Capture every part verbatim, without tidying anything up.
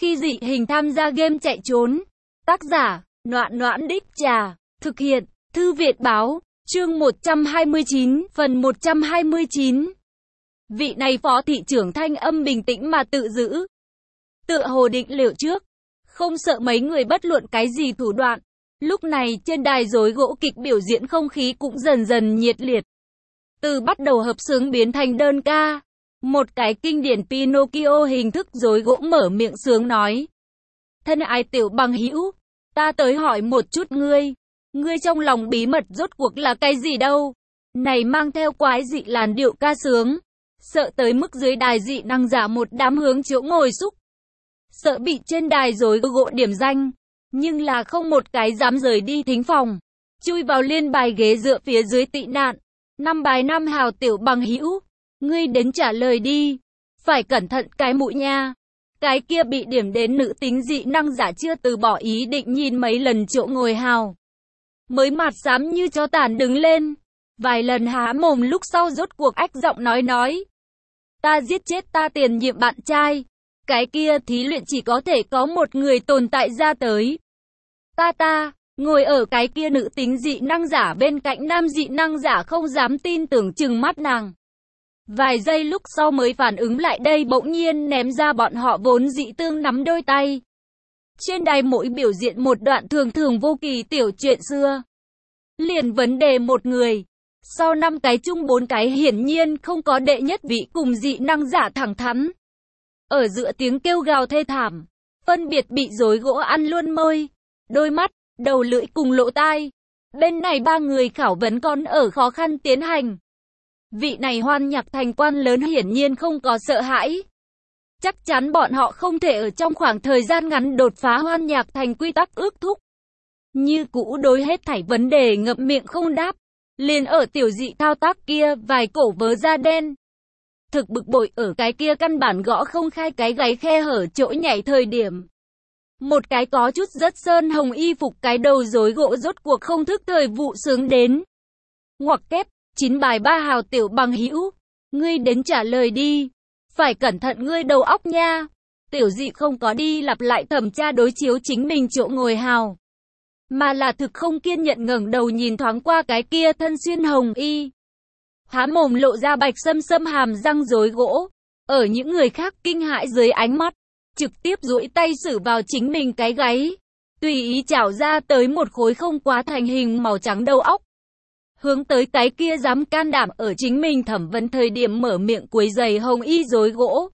Khi dị hình tham gia game chạy trốn. Tác giả, Noãn Noãn Đích Trà. Thực hiện, Thư Viện Báo. Chương một trăm hai mươi chín, phần một trăm hai mươi chín. Vị này phó thị trưởng thanh âm bình tĩnh mà tự giữ. Tựa hồ định liệu trước. Không sợ mấy người bất luận cái gì thủ đoạn. Lúc này trên đài rối gỗ kịch biểu diễn không khí cũng dần dần nhiệt liệt. Từ bắt đầu hợp xướng biến thành đơn ca. Một cái kinh điển Pinocchio hình thức rối gỗ mở miệng sướng nói. Thân ái tiểu bằng hữu, ta tới hỏi một chút ngươi. Ngươi trong lòng bí mật rốt cuộc là cái gì đâu? Này mang theo quái dị làn điệu ca sướng. Sợ tới mức dưới đài dị năng giả một đám hướng chỗ ngồi xúc. Sợ bị trên đài rối gỗ điểm danh. Nhưng là không một cái dám rời đi thính phòng. Chui vào liên bài ghế dựa phía dưới tị nạn. Năm bài năm hào tiểu bằng hữu. Ngươi đến trả lời đi. Phải cẩn thận cái mũi nha. Cái kia bị điểm đến nữ tính dị năng giả chưa từ bỏ ý định nhìn mấy lần chỗ ngồi hào. Mới mặt xám như chó tàn đứng lên. Vài lần há mồm lúc sau rốt cuộc ách giọng nói nói. Ta giết chết ta tiền nhiệm bạn trai. Cái kia thí luyện chỉ có thể có một người tồn tại ra tới. Ta ta, ngồi ở cái kia nữ tính dị năng giả bên cạnh nam dị năng giả không dám tin tưởng chừng mắt nàng. Vài giây lúc sau mới phản ứng lại đây bỗng nhiên ném ra bọn họ vốn dị tương nắm đôi tay. Trên đài mỗi biểu diễn một đoạn thường thường vô kỳ tiểu chuyện xưa. Liền vấn đề một người. Sau năm cái chung bốn cái hiển nhiên không có đệ nhất vị cùng dị năng giả thẳng thắn. Ở giữa tiếng kêu gào thê thảm. Phân biệt bị rối gỗ ăn luôn môi. Đôi mắt, đầu lưỡi cùng lỗ tai. Bên này ba người khảo vấn còn ở khó khăn tiến hành. Vị này Hoan Nhạc Thành quan lớn hiển nhiên không có sợ hãi. Chắc chắn bọn họ không thể ở trong khoảng thời gian ngắn đột phá Hoan Nhạc Thành quy tắc ước thúc. Như cũ đối hết thảy vấn đề ngậm miệng không đáp. Liền ở tiểu dị thao tác kia vài cổ vớ da đen. Thực bực bội ở cái kia căn bản gõ không khai cái gáy khe hở chỗ nhảy thời điểm. Một cái có chút rất sơn hồng y phục cái đầu rối gỗ rốt cuộc không thức thời vụ sướng đến. Ngoặc kép, chín bài ba hào tiểu bằng hữu. Ngươi đến trả lời đi. Phải cẩn thận ngươi đầu óc nha. Tiểu dị không có đi lặp lại thẩm tra đối chiếu chính mình chỗ ngồi hào. Mà là thực không kiên nhẫn ngẩng đầu nhìn thoáng qua cái kia thân xuyên hồng y. Há mồm lộ ra bạch sâm sâm hàm răng rối gỗ. Ở những người khác kinh hãi dưới ánh mắt. Trực tiếp duỗi tay xử vào chính mình cái gáy. Tùy ý chảo ra tới một khối không quá thành hình màu trắng đầu óc. Hướng tới cái kia dám can đảm ở chính mình thẩm vấn thời điểm mở miệng quấy giày hồng y rối gỗ.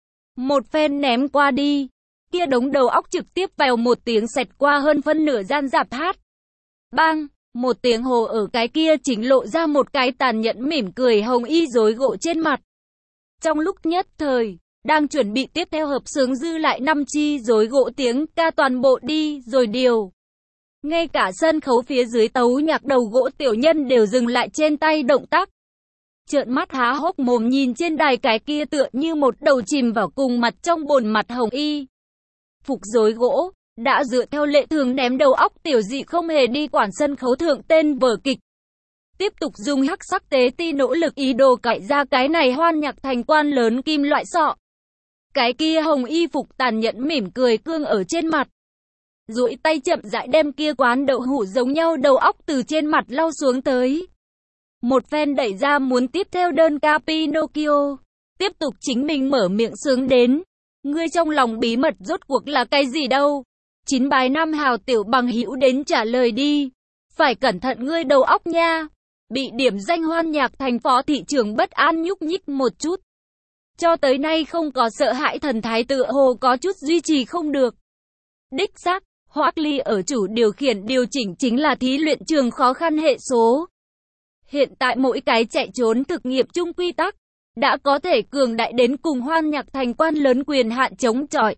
Một phen ném qua đi. Kia đống đầu óc trực tiếp vào một tiếng xẹt qua hơn phân nửa gian dạp hát. Bang! Một tiếng hồ ở cái kia chính lộ ra một cái tàn nhẫn mỉm cười hồng y rối gỗ trên mặt. Trong lúc nhất thời, đang chuẩn bị tiếp theo hợp xướng dư lại năm chi rối gỗ tiếng ca toàn bộ đi rồi điều. Ngay cả sân khấu phía dưới tấu nhạc đầu gỗ tiểu nhân đều dừng lại trên tay động tác. Trợn mắt há hốc mồm nhìn trên đài cái kia tựa như một đầu chìm vào cùng mặt trong bồn mặt hồng y. Phục rối gỗ, đã dựa theo lệ thường ném đầu óc tiểu dị không hề đi quản sân khấu thượng tên vở kịch. Tiếp tục dùng hắc sắc tế ti nỗ lực ý đồ cạy ra cái này Hoan Nhạc Thành quan lớn kim loại sọ. Cái kia hồng y phục tàn nhẫn mỉm cười cương ở trên mặt. Duỗi tay chậm rãi đem kia quán đậu hũ giống nhau đầu óc từ trên mặt lau xuống tới. Một phen đẩy ra muốn tiếp theo đơn ca Pinocchio. Tiếp tục chính mình mở miệng sướng đến. Ngươi trong lòng bí mật rốt cuộc là cái gì đâu? Chín bài năm hào tiểu bằng hữu đến trả lời đi. Phải cẩn thận ngươi đầu óc nha. Bị điểm danh Hoan Nhạc Thành phó thị trưởng bất an nhúc nhích một chút. Cho tới nay không có sợ hãi thần thái tựa hồ có chút duy trì không được. Đích xác, Hoắc Ly ở chủ điều khiển điều chỉnh chính là thí luyện trường khó khăn hệ số. Hiện tại mỗi cái chạy trốn thực nghiệm chung quy tắc đã có thể cường đại đến cùng Hoan Nhạc Thành quan lớn quyền hạn chống chọi.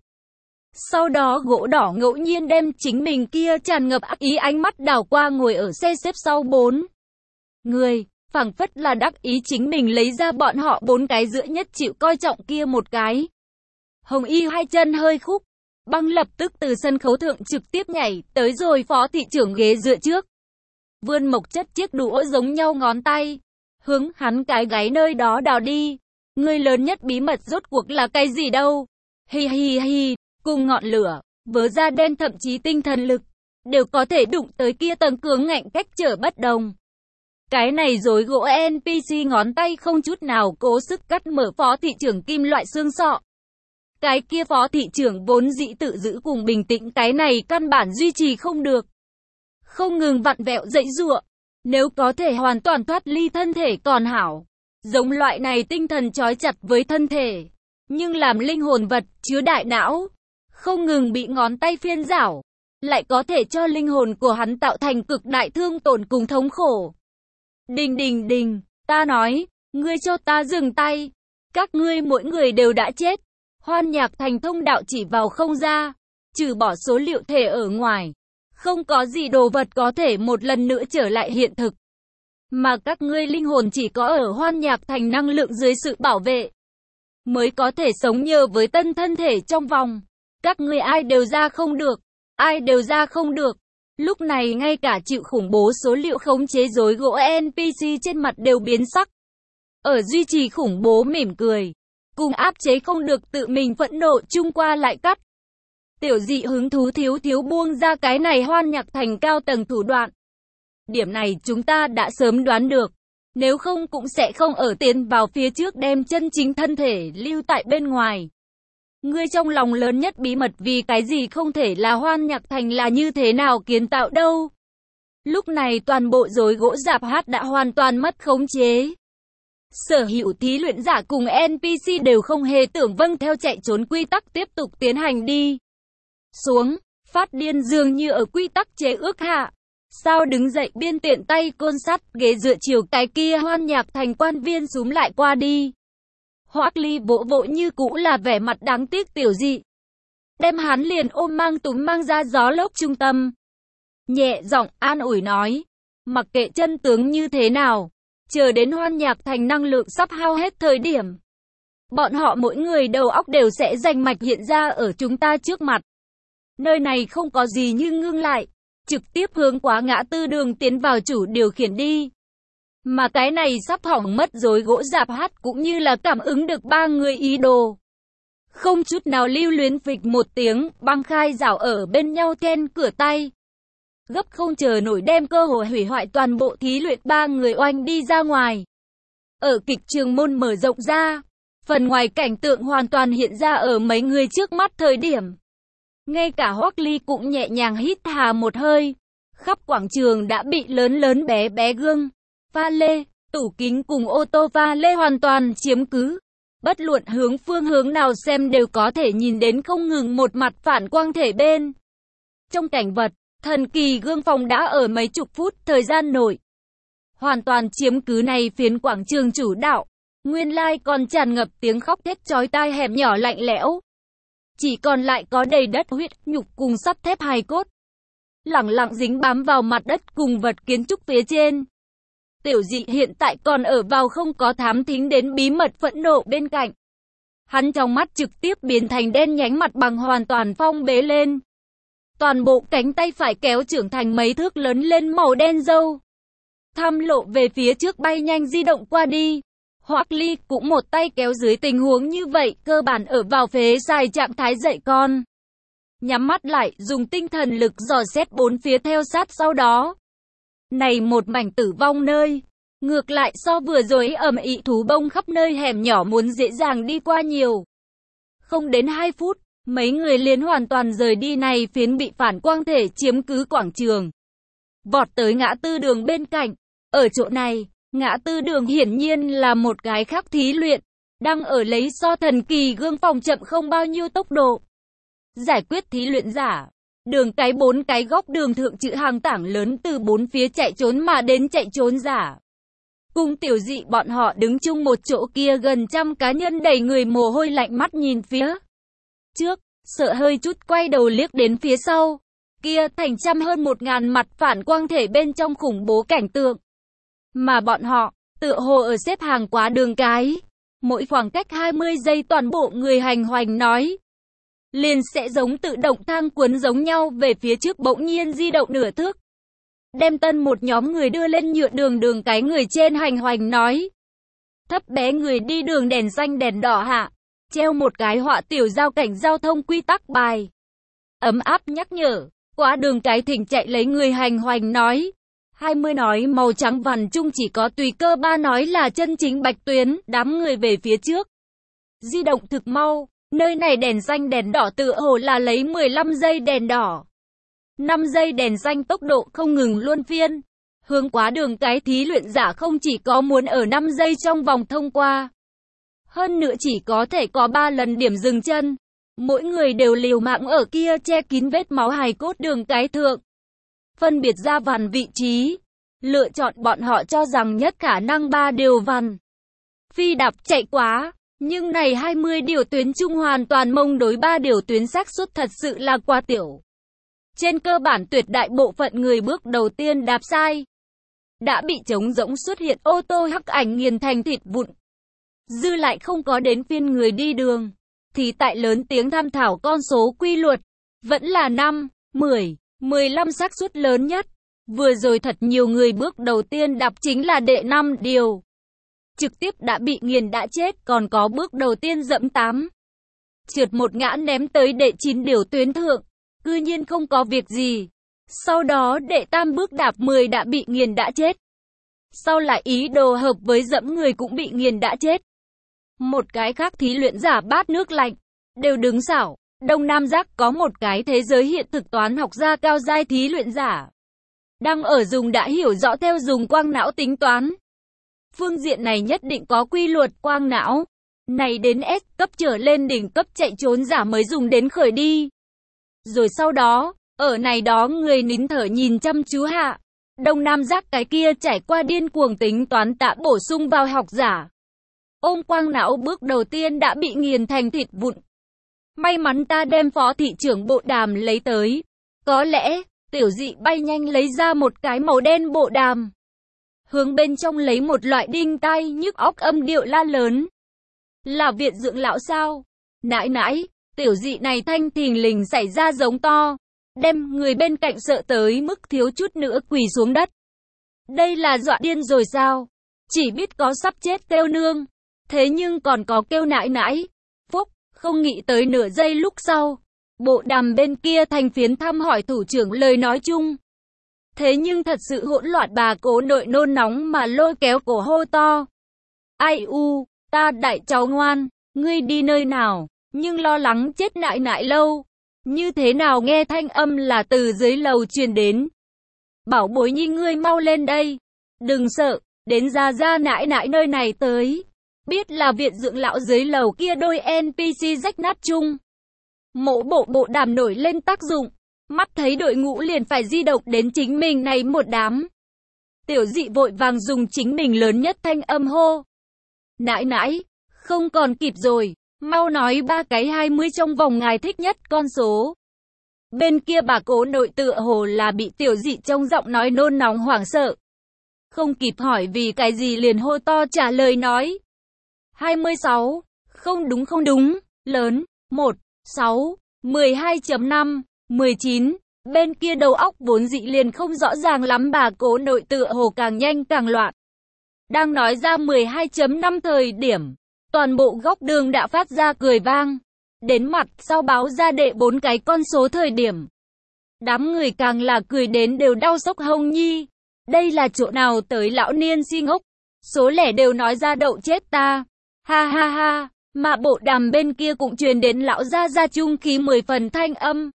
Sau đó gỗ đỏ ngẫu nhiên đem chính mình kia tràn ngập ác ý ánh mắt đảo qua ngồi ở xe xếp sau bốn người, phảng phất là đắc ý chính mình lấy ra bọn họ bốn cái giữa nhất chịu coi trọng kia một cái. Hồng y hai chân hơi khúc, băng lập tức từ sân khấu thượng trực tiếp nhảy tới rồi phó thị trưởng ghế dựa trước. Vươn mộc chất chiếc đũa giống nhau ngón tay, hướng hắn cái gáy nơi đó đào đi. Ngươi lớn nhất bí mật rốt cuộc là cái gì đâu? Hi hi hi, cùng ngọn lửa, vớ da đen thậm chí tinh thần lực, đều có thể đụng tới kia tầng cường ngạnh cách trở bất đồng. Cái này rối gỗ en pê xê ngón tay không chút nào cố sức cắt mở phó thị trưởng kim loại xương sọ. Cái kia phó thị trưởng vốn dĩ tự giữ cùng bình tĩnh, cái này căn bản duy trì không được. Không ngừng vặn vẹo dãy giụa, nếu có thể hoàn toàn thoát ly thân thể còn hảo. Giống loại này tinh thần trói chặt với thân thể, nhưng làm linh hồn vật chứa đại não, không ngừng bị ngón tay phiên giảo, lại có thể cho linh hồn của hắn tạo thành cực đại thương tổn cùng thống khổ. Đình đình đình, ta nói, ngươi cho ta dừng tay, các ngươi mỗi người đều đã chết. Hoan Nhạc Thành thông đạo chỉ vào không ra, trừ bỏ số liệu thể ở ngoài, không có gì đồ vật có thể một lần nữa trở lại hiện thực. Mà các ngươi linh hồn chỉ có ở Hoan Nhạc Thành năng lượng dưới sự bảo vệ, mới có thể sống nhờ với tân thân thể trong vòng. Các ngươi ai đều ra không được, ai đều ra không được. Lúc này ngay cả chịu khủng bố số liệu khống chế rối gỗ en pê xê trên mặt đều biến sắc. Ở duy trì khủng bố mỉm cười, cùng áp chế không được tự mình phẫn nộ chung qua lại cắt. Tiểu Dị hứng thú thiếu thiếu buông ra cái này Hoan Nhạc Thành cao tầng thủ đoạn. Điểm này chúng ta đã sớm đoán được, nếu không cũng sẽ không ở tiến vào phía trước đem chân chính thân thể lưu tại bên ngoài. Ngươi trong lòng lớn nhất bí mật vì cái gì không thể là Hoan Nhạc Thành là như thế nào kiến tạo đâu. Lúc này toàn bộ rối gỗ rạp hát đã hoàn toàn mất khống chế. Sở hữu thí luyện giả cùng en pê xê đều không hề tưởng vâng theo chạy trốn quy tắc tiếp tục tiến hành đi xuống, phát điên dường như ở quy tắc chế ước hạ. Sao đứng dậy biên tiện tay côn sắt ghế dựa chiều cái kia Hoan Nhạc Thành quan viên xúm lại qua đi. Hoắc Ly vỗ vỗ như cũ là vẻ mặt đáng tiếc Tiểu Dị, đem hắn liền ôm mang túm mang ra gió lốc trung tâm. Nhẹ giọng an ủi nói, mặc kệ chân tướng như thế nào, chờ đến Hoan Nhạc Thành năng lượng sắp hao hết thời điểm, bọn họ mỗi người đầu óc đều sẽ rành mạch hiện ra ở chúng ta trước mặt. Nơi này không có gì như ngưng lại, trực tiếp hướng quá ngã tư đường tiến vào chủ điều khiển đi. Mà cái này sắp hỏng mất rối gỗ rạp hát cũng như là cảm ứng được ba người ý đồ. Không chút nào lưu luyến phịch một tiếng, băng khai rảo ở bên nhau then cửa tay. Gấp không chờ nổi đem cơ hội hủy hoại toàn bộ thí luyện ba người oanh đi ra ngoài. Ở kịch trường môn mở rộng ra, phần ngoài cảnh tượng hoàn toàn hiện ra ở mấy người trước mắt thời điểm. Ngay cả Hoắc Ly cũng nhẹ nhàng hít hà một hơi. Khắp quảng trường đã bị lớn lớn bé bé gương, pha lê, tủ kính cùng ô tô pha lê hoàn toàn chiếm cứ. Bất luận hướng phương hướng nào xem đều có thể nhìn đến không ngừng một mặt phản quang thể bên. Trong cảnh vật, thần kỳ gương phòng đã ở mấy chục phút thời gian nội hoàn toàn chiếm cứ này phiến quảng trường chủ đạo. Nguyên lai còn tràn ngập tiếng khóc thét chói tai hẻm nhỏ lạnh lẽo. Chỉ còn lại có đầy đất huyết nhục cùng sắt thép hài cốt, lẳng lặng dính bám vào mặt đất cùng vật kiến trúc phía trên. Tiểu Dị hiện tại còn ở vào không có thám thính đến bí mật phẫn nộ bên cạnh. Hắn trong mắt trực tiếp biến thành đen nhánh, mặt bằng hoàn toàn phong bế lên. Toàn bộ cánh tay phải kéo trưởng thành mấy thước lớn lên màu đen râu. Tham lộ về phía trước bay nhanh di động qua đi. Hoắc Ly cũng một tay kéo dưới tình huống như vậy, cơ bản ở vào phế xài trạng thái dậy con. Nhắm mắt lại, dùng tinh thần lực dò xét bốn phía theo sát sau đó. Này một mảnh tử vong nơi, ngược lại so vừa rồi ầm ĩ thú bông khắp nơi hẻm nhỏ muốn dễ dàng đi qua nhiều. Không đến hai phút, mấy người liền hoàn toàn rời đi này phiến bị phản quang thể chiếm cứ quảng trường. Vọt tới ngã tư đường bên cạnh, ở chỗ này, ngã tư đường hiển nhiên là một cái khác thí luyện, đang ở lấy so thần kỳ gương phòng chậm không bao nhiêu tốc độ. Giải quyết thí luyện giả, đường cái bốn cái góc đường thượng chữ hàng tảng lớn từ bốn phía chạy trốn mà đến chạy trốn giả. Cùng Tiểu Dị bọn họ đứng chung một chỗ kia, gần trăm cá nhân đầy người mồ hôi lạnh mắt nhìn phía trước, sợ hơi chút quay đầu liếc đến phía sau. Kia thành trăm hơn một ngàn mặt phản quang thể bên trong khủng bố cảnh tượng. Mà bọn họ, tựa hồ ở xếp hàng quá đường cái. Mỗi khoảng cách hai mươi giây toàn bộ người hành hoành nói. Liền sẽ giống tự động thang cuốn giống nhau về phía trước, bỗng nhiên di động nửa thước. Đem tân một nhóm người đưa lên nhựa đường đường cái người trên hành hoành nói. Thấp bé người đi đường đèn xanh đèn đỏ hạ. treo một cái họa tiểu giao cảnh giao thông quy tắc bài. Ấm áp nhắc nhở, qua đường cái thỉnh chạy lấy người hành hoành nói. hai mươi nói màu trắng vằn chung chỉ có tùy cơ ba nói là chân chính bạch tuyến, đám người về phía trước. Di động thực mau, nơi này đèn xanh đèn đỏ tựa hồ là lấy mười lăm giây đèn đỏ. năm giây đèn xanh tốc độ không ngừng luân phiên. Hướng quá đường cái thí luyện giả không chỉ có muốn ở năm giây trong vòng thông qua. Hơn nữa chỉ có thể có ba lần điểm dừng chân. Mỗi người đều liều mạng ở kia che kín vết máu hài cốt đường cái thượng. Phân biệt ra vằn vị trí. Lựa chọn bọn họ cho rằng nhất khả năng ba điều vằn. Phi đạp chạy quá. Nhưng này hai mươi điều tuyến chung hoàn toàn mông đối ba điều tuyến xác suất thật sự là quá tiểu. Trên cơ bản tuyệt đại bộ phận người bước đầu tiên đạp sai. Đã bị trống rỗng xuất hiện ô tô hắc ảnh nghiền thành thịt vụn. Dư lại không có đến phiên người đi đường. Thì tại lớn tiếng tham thảo con số quy luật. Vẫn là năm, mười, mười lăm xác suất lớn nhất. Vừa rồi thật nhiều người bước đầu tiên đạp chính là đệ năm điều. Trực tiếp đã bị nghiền đã chết, còn có bước đầu tiên dẫm tám. Trượt một ngã ném tới đệ chín điều tuyến thượng. Cư nhiên không có việc gì. Sau đó đệ tam bước đạp mười đã bị nghiền đã chết. Sau lại ý đồ hợp với dẫm người cũng bị nghiền đã chết. Một cái khác thí luyện giả bát nước lạnh. Đều đứng xảo. Đông Nam Giác có một cái thế giới hiện thực toán học gia cao giai thí luyện giả. Đang ở dùng đã hiểu rõ theo dùng quang não tính toán. Phương diện này nhất định có quy luật quang não. Này đến S cấp trở lên đỉnh cấp chạy trốn giả mới dùng đến khởi đi. Rồi sau đó, ở này đó người nín thở nhìn chăm chú hạ. Đông Nam Giác cái kia trải qua điên cuồng tính toán tạ bổ sung vào học giả. Ôm quang não bước đầu tiên đã bị nghiền thành thịt vụn. May mắn ta đem phó thị trưởng bộ đàm lấy tới. Có lẽ, tiểu dị bay nhanh lấy ra một cái màu đen bộ đàm. Hướng bên trong lấy một loại đinh tai nhức óc âm điệu la lớn. Là viện dưỡng lão sao? Nãi nãi, tiểu dị này thanh thình lình xảy ra giống to. Đem người bên cạnh sợ tới mức thiếu chút nữa quỳ xuống đất. Đây là dọa điên rồi sao? Chỉ biết có sắp chết kêu nương. Thế nhưng còn có kêu nãi nãi. Phúc, không nghĩ tới nửa giây lúc sau. Bộ đàm bên kia thành phiến thăm hỏi thủ trưởng lời nói chung. Thế nhưng thật sự hỗn loạn bà cố nội nôn nóng mà lôi kéo cổ hô to. Ai u, ta đại cháu ngoan, ngươi đi nơi nào, nhưng lo lắng chết nại nại lâu. Như thế nào nghe thanh âm là từ dưới lầu truyền đến. Bảo bối nhi ngươi mau lên đây. Đừng sợ, đến ra ra nại nại nơi này tới. Biết là viện dưỡng lão dưới lầu kia đôi en pê xê rách nát chung. Mộ bộ bộ đàm nổi lên tác dụng. Mắt thấy đội ngũ liền phải di động đến chính mình này một đám. Tiểu dị vội vàng dùng chính mình lớn nhất thanh âm hô. Nãi nãi, không còn kịp rồi, mau nói ba cái hai mươi trong vòng ngài thích nhất con số. Bên kia bà cố nội tựa hồ là bị tiểu dị trong giọng nói nôn nóng hoảng sợ. Không kịp hỏi vì cái gì liền hô to trả lời nói. hai mươi sáu, không đúng không đúng, lớn, một, sáu, mười hai chấm năm. mười chín, bên kia đầu óc vốn dị liền không rõ ràng lắm bà cố nội tựa hồ càng nhanh càng loạn. Đang nói ra mười hai chấm năm thời điểm, toàn bộ góc đường đã phát ra cười vang. Đến mặt sau báo ra đệ bốn cái con số thời điểm. Đám người càng là cười đến đều đau sốc hông nhi. Đây là chỗ nào tới lão niên si ngốc. Số lẻ đều nói ra đậu chết ta. Ha ha ha, mà bộ đàm bên kia cũng truyền đến lão gia gia trung khí mười phần thanh âm.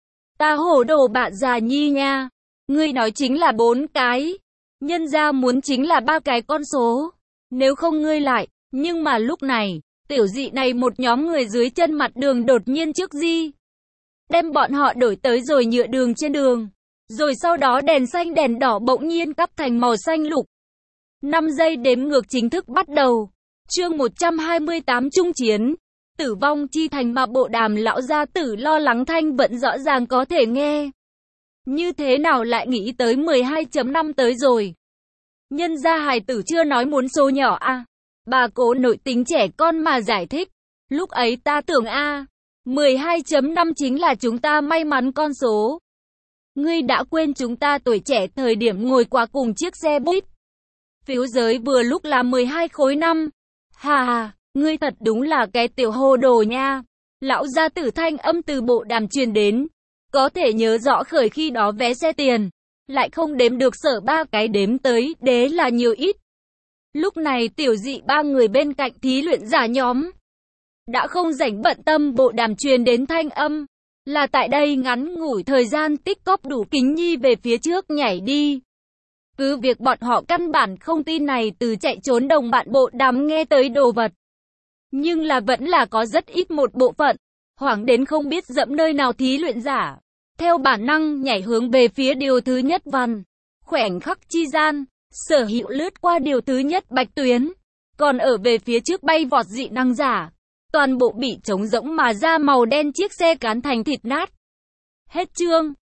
Ta hổ đồ bạn già nhi nha. Ngươi nói chính là bốn cái. Nhân ra muốn chính là ba cái con số. Nếu không ngươi lại. Nhưng mà lúc này, tiểu dị này một nhóm người dưới chân mặt đường đột nhiên trước di. Đem bọn họ đổi tới rồi nhựa đường trên đường. Rồi sau đó đèn xanh đèn đỏ bỗng nhiên cắp thành màu xanh lục. năm giây đếm ngược chính thức bắt đầu. Chương một trăm hai mươi tám Trung chiến. Tử vong chi thành mà bộ đàm lão gia tử lo lắng thanh vẫn rõ ràng có thể nghe. Như thế nào lại nghĩ tới mười hai chấm năm tới rồi. Nhân gia hài tử chưa nói muốn số nhỏ à. Bà cố nội tính trẻ con mà giải thích. Lúc ấy ta tưởng a à, mười hai chấm năm chính là chúng ta may mắn con số. Ngươi đã quên chúng ta tuổi trẻ thời điểm ngồi qua cùng chiếc xe buýt. Phiếu giới vừa lúc là mười hai khối năm. Hà hà. Ngươi thật đúng là cái tiểu hồ đồ nha. Lão gia tử thanh âm từ bộ đàm truyền đến. Có thể nhớ rõ khởi khi đó vé xe tiền. Lại không đếm được sở ba cái đếm tới, đế là nhiều ít. Lúc này tiểu dị ba người bên cạnh thí luyện giả nhóm. Đã không rảnh bận tâm bộ đàm truyền đến thanh âm. Là tại đây ngắn ngủi thời gian tích cóp đủ kính nhi về phía trước nhảy đi. Cứ việc bọn họ căn bản không tin này từ chạy trốn đồng bạn bộ đàm nghe tới đồ vật. Nhưng là vẫn là có rất ít một bộ phận. Hoảng đến không biết dẫm nơi nào thí luyện giả. Theo bản năng nhảy hướng về phía điều thứ nhất văn. Khoảnh khắc chi gian, Sở Hữu lướt qua điều thứ nhất bạch tuyến. Còn ở về phía trước bay vọt dị năng giả. Toàn bộ bị trống rỗng mà ra màu đen chiếc xe cán thành thịt nát. Hết chương.